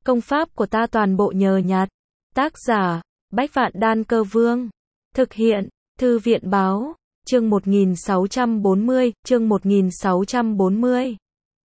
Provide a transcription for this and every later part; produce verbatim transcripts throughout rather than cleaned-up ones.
Công pháp của ta toàn bộ nhờ nhặt. Tác giả, Bách Vạn Đan Cơ Vương. Thực hiện, Thư viện báo, chương một nghìn sáu trăm bốn mươi, chương một nghìn sáu trăm bốn mươi.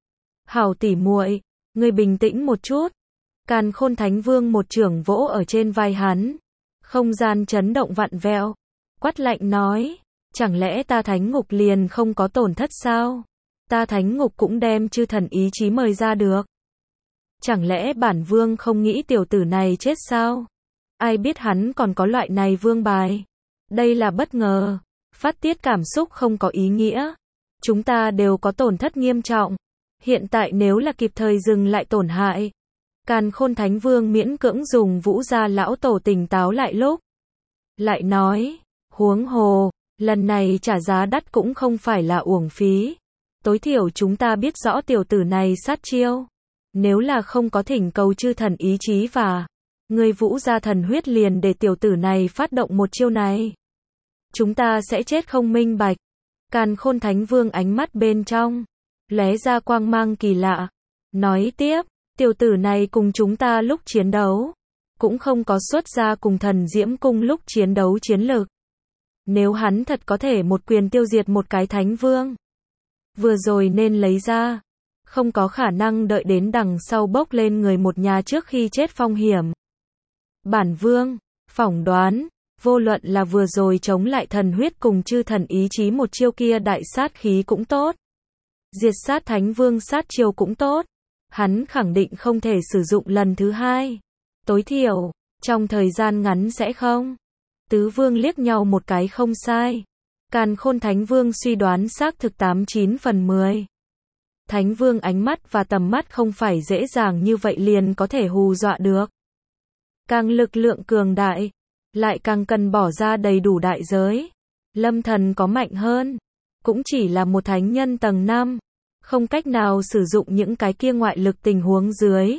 Hảo tỉ muội, ngươi bình tĩnh một chút. Càn Khôn Thánh Vương một chưởng vỗ ở trên vai hắn. Không gian chấn động vặn vẹo. Quát lạnh nói, chẳng lẽ ta Thánh Ngục liền không có tổn thất sao? Ta Thánh Ngục cũng đem chư thần ý chí mời ra được. Chẳng lẽ bản vương không nghĩ tiểu tử này chết sao? Ai biết hắn còn có loại này vương bài. Đây là bất ngờ. Phát tiết cảm xúc không có ý nghĩa. Chúng ta đều có tổn thất nghiêm trọng. Hiện tại nếu là kịp thời dừng lại tổn hại. Càn Khôn Thánh Vương miễn cưỡng dùng Vũ Gia lão tổ tỉnh táo lại lúc. Lại nói, huống hồ, lần này trả giá đắt cũng không phải là uổng phí. Tối thiểu chúng ta biết rõ tiểu tử này sát chiêu. Nếu là không có thỉnh cầu chư thần ý chí và người Vũ Gia thần huyết liền để tiểu tử này phát động một chiêu này. Chúng ta sẽ chết không minh bạch. Càn Khôn Thánh Vương ánh mắt bên trong lóe ra quang mang kỳ lạ. Nói tiếp, tiểu tử này cùng chúng ta lúc chiến đấu cũng không có xuất ra cùng thần Diễm Cung lúc chiến đấu chiến lực. Nếu hắn thật có thể một quyền tiêu diệt một cái Thánh Vương, vừa rồi nên lấy ra. Không có khả năng đợi đến đằng sau bốc lên người một nhà trước khi chết phong hiểm. Bản vương, phỏng đoán, vô luận là vừa rồi chống lại thần huyết cùng chư thần ý chí một chiêu kia đại sát khí cũng tốt. Diệt sát Thánh Vương sát chiêu cũng tốt. Hắn khẳng định không thể sử dụng lần thứ hai. Tối thiểu, trong thời gian ngắn sẽ không. Tứ vương liếc nhau một cái không sai. Càn Khôn Thánh Vương suy đoán xác thực tám chín phần mười. Thánh Vương ánh mắt và tầm mắt không phải dễ dàng như vậy liền có thể hù dọa được. Càng lực lượng cường đại, lại càng cần bỏ ra đầy đủ đại giới. Lâm Thần có mạnh hơn, cũng chỉ là một thánh nhân tầng năm, không cách nào sử dụng những cái kia ngoại lực tình huống dưới.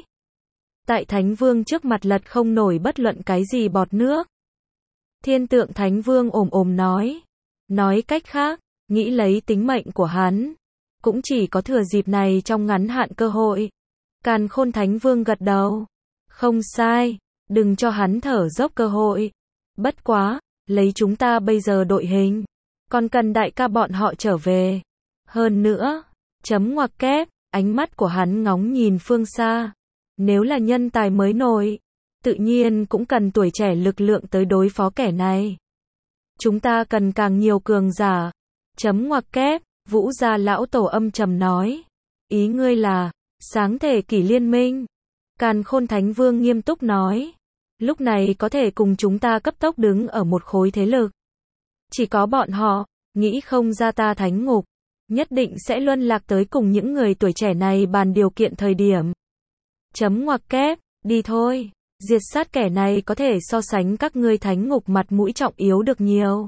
Tại Thánh Vương trước mặt lật không nổi bất luận cái gì bọt nước. Thiên Tượng Thánh Vương ồm ồm nói. Nói cách khác, nghĩ lấy tính mệnh của hắn. Cũng chỉ có thừa dịp này trong ngắn hạn cơ hội. Càn Khôn Thánh Vương gật đầu. Không sai, đừng cho hắn thở dốc cơ hội. Bất quá, lấy chúng ta bây giờ đội hình. Còn cần đại ca bọn họ trở về. Hơn nữa, chấm ngoặc kép, ánh mắt của hắn ngóng nhìn phương xa. Nếu là nhân tài mới nổi, tự nhiên cũng cần tuổi trẻ lực lượng tới đối phó kẻ này. Chúng ta cần càng nhiều cường giả. Chấm ngoặc kép. Vũ Gia lão tổ âm trầm nói. Ý ngươi là, sáng thể kỷ liên minh. Càn Khôn Thánh Vương nghiêm túc nói. Lúc này có thể cùng chúng ta cấp tốc đứng ở một khối thế lực. Chỉ có bọn họ, nghĩ không ra ta Thánh Ngục. Nhất định sẽ luân lạc tới cùng những người tuổi trẻ này bàn điều kiện thời điểm. Chấm ngoặc kép, đi thôi. Diệt sát kẻ này có thể so sánh các ngươi Thánh Ngục mặt mũi trọng yếu được nhiều.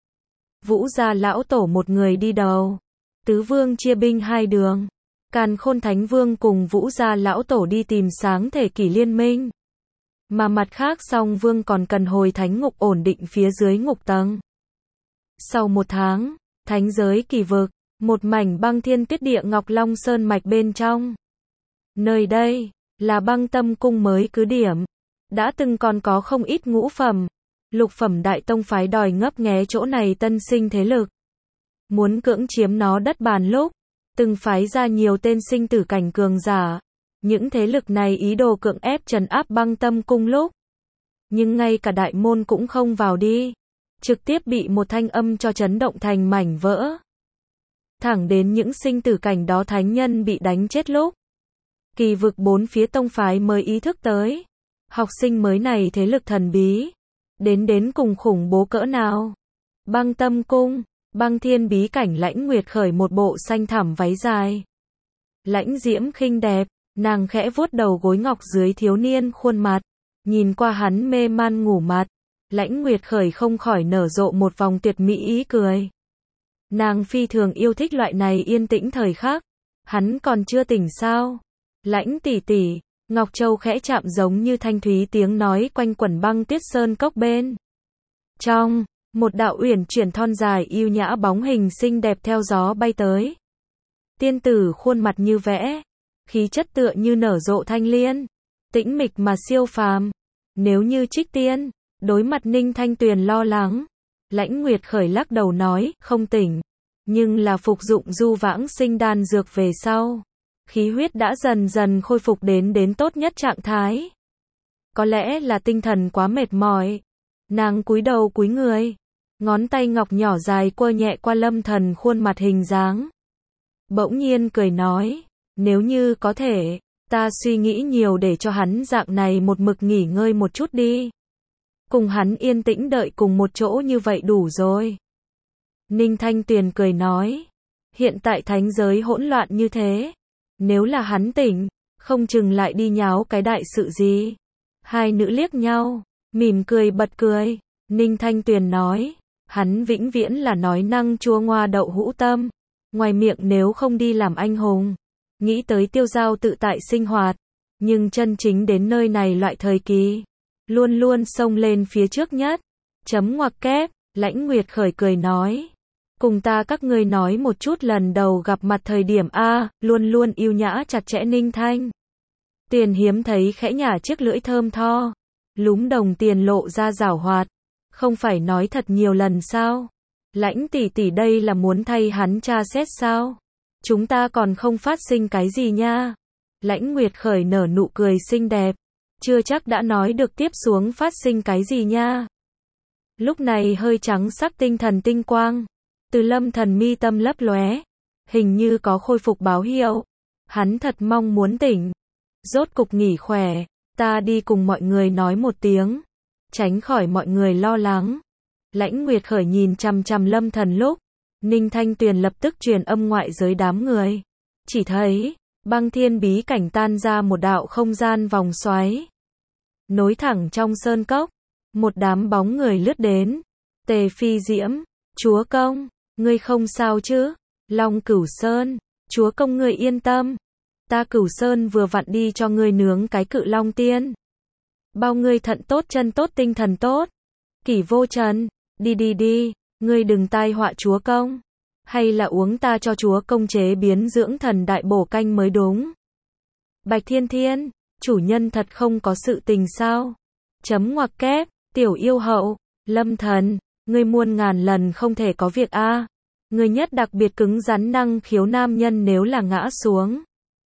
Vũ Gia lão tổ một người đi đầu. Tứ vương chia binh hai đường. Càn Khôn Thánh Vương cùng Vũ Gia lão tổ đi tìm sáng thể kỷ liên minh. Mà mặt khác song vương còn cần hồi Thánh Ngục ổn định phía dưới ngục tầng. Sau một tháng, thánh giới kỳ vực, một mảnh băng thiên tuyết địa Ngọc Long Sơn mạch bên trong. Nơi đây, là băng tâm cung mới cứ điểm. Đã từng còn có không ít ngũ phẩm, lục phẩm đại tông phái đòi ngấp nghé chỗ này tân sinh thế lực. Muốn cưỡng chiếm nó đất bàn lúc, từng phái ra nhiều tên sinh tử cảnh cường giả. Những thế lực này ý đồ cưỡng ép trấn áp băng tâm cung lúc. Nhưng ngay cả đại môn cũng không vào đi. Trực tiếp bị một thanh âm cho chấn động thành mảnh vỡ. Thẳng đến những sinh tử cảnh đó thánh nhân bị đánh chết lúc. Kỳ vực bốn phía tông phái mới ý thức tới. Học sinh mới này thế lực thần bí. Đến đến cùng khủng bố cỡ nào. Băng tâm cung. Băng thiên bí cảnh Lãnh Nguyệt khởi một bộ xanh thẳm váy dài. Lãnh diễm khinh đẹp, nàng khẽ vuốt đầu gối ngọc dưới thiếu niên khuôn mặt. Nhìn qua hắn mê man ngủ mặt. Lãnh Nguyệt khởi không khỏi nở rộ một vòng tuyệt mỹ ý cười. Nàng phi thường yêu thích loại này yên tĩnh thời khắc. Hắn còn chưa tỉnh sao? Lãnh tỷ tỷ, Ngọc Châu khẽ chạm giống như thanh thúy tiếng nói quanh quẩn băng tuyết sơn cốc bên. Trong, một đạo uyển chuyển thon dài yêu nhã bóng hình xinh đẹp theo gió bay tới. Tiên tử khuôn mặt như vẽ, khí chất tựa như nở rộ thanh liên. tĩnh mịch mà siêu phàm. Nếu như trích tiên, đối mặt Ninh Thanh Tuyền lo lắng, Lãnh Nguyệt Khởi lắc đầu nói, không tỉnh. Nhưng là phục dụng du vãng sinh đan dược về sau, khí huyết đã dần dần khôi phục đến đến tốt nhất trạng thái. Có lẽ là tinh thần quá mệt mỏi. Nàng cúi đầu cúi người, ngón tay ngọc nhỏ dài quơ nhẹ qua Lâm Thần khuôn mặt hình dáng. Bỗng nhiên cười nói, nếu như có thể, ta suy nghĩ nhiều để cho hắn dạng này một mực nghỉ ngơi một chút đi. Cùng hắn yên tĩnh đợi cùng một chỗ như vậy đủ rồi. Ninh Thanh Tuyền cười nói, hiện tại thánh giới hỗn loạn như thế, nếu là hắn tỉnh, không chừng lại đi nháo cái đại sự gì. Hai nữ liếc nhau, mỉm cười bật cười. Ninh Thanh Tuyền nói, hắn vĩnh viễn là nói năng chua ngoa đậu hũ tâm, ngoài miệng nếu không đi làm anh hùng, nghĩ tới tiêu dao tự tại sinh hoạt, nhưng chân chính đến nơi này loại thời kỳ, luôn luôn xông lên phía trước nhất. Chấm ngoặc kép, Lãnh Nguyệt Khởi cười nói, cùng ta các ngươi nói một chút lần đầu gặp mặt thời điểm a, luôn luôn yêu nhã chặt chẽ Ninh Thanh Tuyền hiếm thấy khẽ nhả chiếc lưỡi thơm tho, lúm đồng tiền lộ ra giảo hoạt, không phải nói thật nhiều lần sao? Lãnh tỷ tỷ đây là muốn thay hắn tra xét sao? Chúng ta còn không phát sinh cái gì nha. Lãnh Nguyệt Khởi nở nụ cười xinh đẹp, chưa chắc đã nói được tiếp xuống phát sinh cái gì nha. Lúc này hơi trắng sắc tinh thần tinh quang, từ Lâm Thần mi tâm lấp lóe, hình như có khôi phục báo hiệu. Hắn thật mong muốn tỉnh, rốt cục nghỉ khỏe, ta đi cùng mọi người nói một tiếng, tránh khỏi mọi người lo lắng. Lãnh Nguyệt Khởi nhìn chằm chằm Lâm Thần lúc, Ninh Thanh Tuyền lập tức truyền âm ngoại giới đám người. Chỉ thấy, băng thiên bí cảnh tan ra một đạo không gian vòng xoáy, nối thẳng trong sơn cốc, một đám bóng người lướt đến. Tề Phi Diễm, chúa công, ngươi không sao chứ? Long Cửu Sơn, chúa công ngươi yên tâm, ta Cửu Sơn vừa vặn đi cho ngươi nướng cái cự long tiên. Bao ngươi thận tốt chân tốt tinh thần tốt. Kỷ Vô Trần, đi đi đi, ngươi đừng tai họa chúa công, hay là uống ta cho chúa công chế biến dưỡng thần đại bổ canh mới đúng. Bạch Thiên Thiên, chủ nhân thật không có sự tình sao? Chấm ngoặc kép, tiểu yêu hậu, Lâm Thần, ngươi muôn ngàn lần không thể có việc a. À. Ngươi nhất đặc biệt cứng rắn năng khiếu nam nhân nếu là ngã xuống,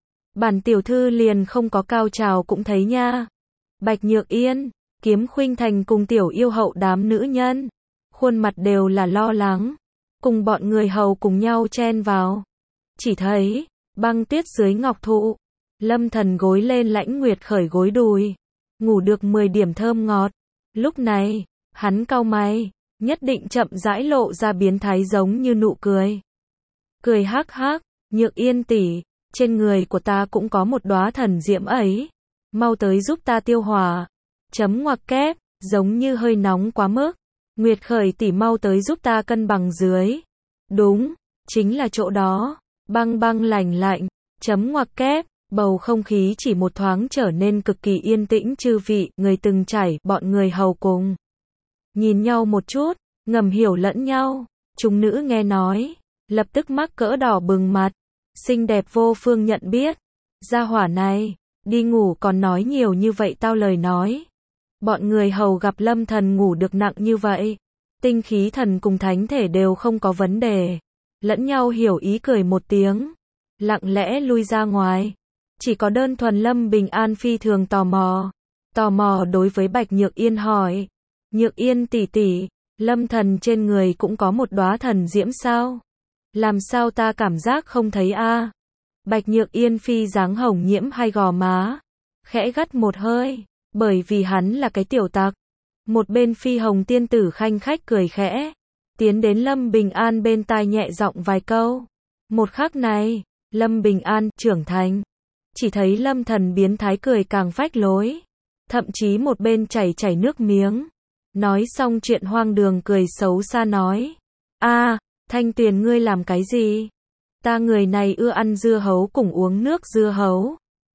bản tiểu thư liền không có cao trào cũng thấy nha. Bạch Nhược Yên, Kiếm Khuynh Thành cùng tiểu yêu hậu đám nữ nhân, khuôn mặt đều là lo lắng, cùng bọn người hầu cùng nhau chen vào. Chỉ thấy, băng tuyết dưới ngọc thụ, Lâm Thần gối lên Lãnh Nguyệt Khởi gối đùi, ngủ được mười điểm thơm ngọt. Lúc này, hắn cau mày, nhất định chậm rãi lộ ra biến thái giống như nụ cười. Cười hắc hắc, Nhược Yên tỷ, trên người của ta cũng có một đóa thần diễm ấy, mau tới giúp ta tiêu hỏa. Chấm ngoặc kép, giống như hơi nóng quá mức. Nguyệt Khởi tỷ mau tới giúp ta cân bằng dưới. Đúng, chính là chỗ đó, băng băng lạnh lạnh. Chấm ngoặc kép, bầu không khí chỉ một thoáng trở nên cực kỳ yên tĩnh. Chư vị, người từng trải, bọn người hầu cùng nhìn nhau một chút, ngầm hiểu lẫn nhau. Chúng nữ nghe nói, lập tức mắc cỡ đỏ bừng mặt, xinh đẹp vô phương nhận biết. Gia hỏa này, đi ngủ còn nói nhiều như vậy tao lời nói. Bọn người hầu gặp Lâm Thần ngủ được nặng như vậy, tinh khí thần cùng thánh thể đều không có vấn đề, lẫn nhau hiểu ý cười một tiếng, lặng lẽ lui ra ngoài. Chỉ có đơn thuần Lâm Bình An phi thường tò mò, tò mò đối với Bạch Nhược Yên hỏi, Nhược Yên tỷ tỷ, Lâm Thần trên người cũng có một đóa thần diễm sao? Làm sao ta cảm giác không thấy a? À? Bạch Nhược Yên phi dáng hồng nhiễm hai gò má, khẽ gắt một hơi, bởi vì hắn là cái tiểu tặc. Một bên phi hồng tiên tử khanh khách cười khẽ, tiến đến Lâm Bình An bên tai nhẹ giọng vài câu. Một khắc này, Lâm Bình An trưởng thành, chỉ thấy Lâm Thần biến thái cười càng phách lối, thậm chí một bên chảy chảy nước miếng. Nói xong chuyện hoang đường cười xấu xa nói, a, à, Thanh Tuyền ngươi làm cái gì? Ta người này ưa ăn dưa hấu cùng uống nước dưa hấu.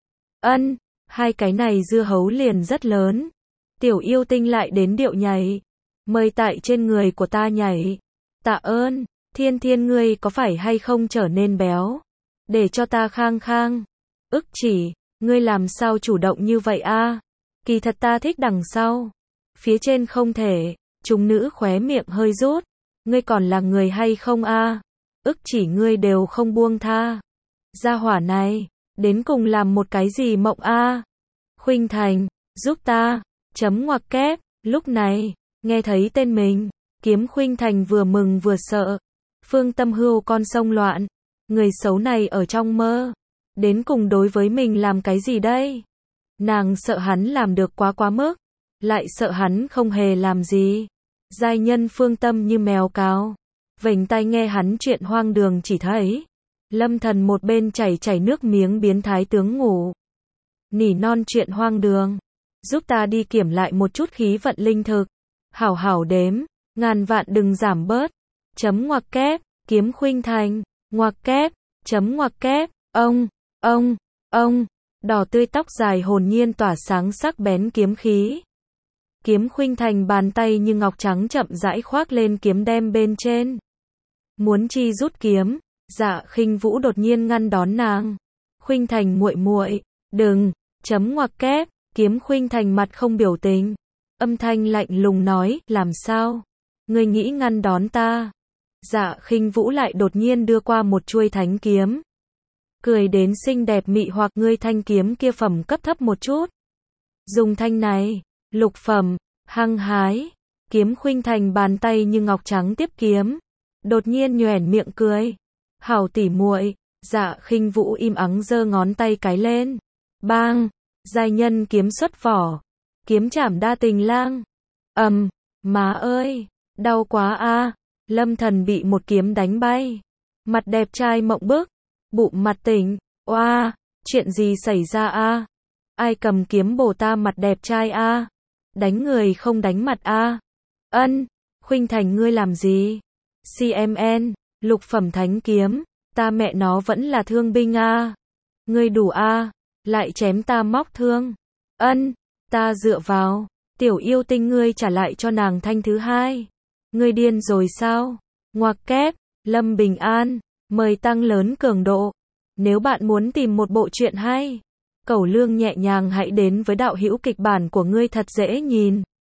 Ân, hai cái này dưa hấu liền rất lớn. Tiểu yêu tinh lại đến điệu nhảy, mời tại trên người của ta nhảy. Tạ ơn, Thiên Thiên ngươi có phải hay không trở nên béo, để cho ta khang khang. Ức chỉ, Ngươi làm sao chủ động như vậy a? Kỳ thật ta thích đằng sau. Phía trên không thể. Chúng nữ khóe miệng hơi rút. Ngươi còn là người hay không a? Ức chỉ ngươi đều không buông tha. Gia hỏa này, đến cùng làm một cái gì mộng a? Khuynh Thành, giúp ta, chấm ngoặc kép, lúc này, nghe thấy tên mình, Kiếm Khuynh Thành vừa mừng vừa sợ. Phương Tâm Hưu con sông loạn, người xấu này ở trong mơ, đến cùng đối với mình làm cái gì đây? Nàng sợ hắn làm được quá quá mức, lại sợ hắn không hề làm gì. Giai nhân Phương Tâm như mèo cáo, vểnh tai nghe hắn chuyện hoang đường chỉ thấy. Lâm Thần một bên chảy chảy nước miếng biến thái tướng ngủ. Nỉ non chuyện hoang đường, giúp ta đi kiểm lại một chút khí vận linh thực. Hảo hảo đếm, ngàn vạn đừng giảm bớt. Chấm ngoặc kép, Kiếm Khuynh Thành, ngoặc kép, chấm ngoặc kép, ông, ông, ông, đỏ tươi tóc dài hồn nhiên tỏa sáng sắc bén kiếm khí. Kiếm Khuynh Thành bàn tay như ngọc trắng chậm rãi khoác lên kiếm đem bên trên. Muốn chi rút kiếm, Dạ Khinh Vũ đột nhiên ngăn đón nàng. Khuynh Thành muội muội, đừng, chấm ngoặc kép, Kiếm Khuynh Thành mặt không biểu tình. Âm thanh lạnh lùng nói, làm sao? Ngươi nghĩ ngăn đón ta? Dạ Khinh Vũ lại đột nhiên đưa qua một chuôi thánh kiếm. Cười đến xinh đẹp mị hoặc ngươi thanh kiếm kia phẩm cấp thấp một chút. Dùng thanh này, lục phẩm, hăng hái. Kiếm Khuynh Thành bàn tay như ngọc trắng tiếp kiếm. Đột nhiên nhoẻn miệng cười. Hảo tỉ muội, Dạ Khinh Vũ im ắng giơ ngón tay cái lên. Bang, giai nhân kiếm xuất vỏ. Kiếm chảm đa tình lang. Ầm, um, má ơi, đau quá a. Lâm Thần bị một kiếm đánh bay. Mặt đẹp trai mộng bức, bụng mặt tỉnh. Oa, chuyện gì xảy ra a? Ai cầm kiếm bổ ta mặt đẹp trai a? Đánh người không đánh mặt a? Ân, Khuynh Thành ngươi làm gì? xê em en, lục phẩm thánh kiếm, ta mẹ nó vẫn là thương binh a. Ngươi đủ a, lại chém ta móc thương. Ân, ta dựa vào, tiểu yêu tinh ngươi trả lại cho nàng thanh thứ hai. Ngươi điên rồi sao? Ngoặc kép, Lâm Bình An, mời tăng lớn cường độ. Nếu bạn muốn tìm một bộ truyện hay, cẩu lương nhẹ nhàng hãy đến với đạo hữu kịch bản của ngươi thật dễ nhìn.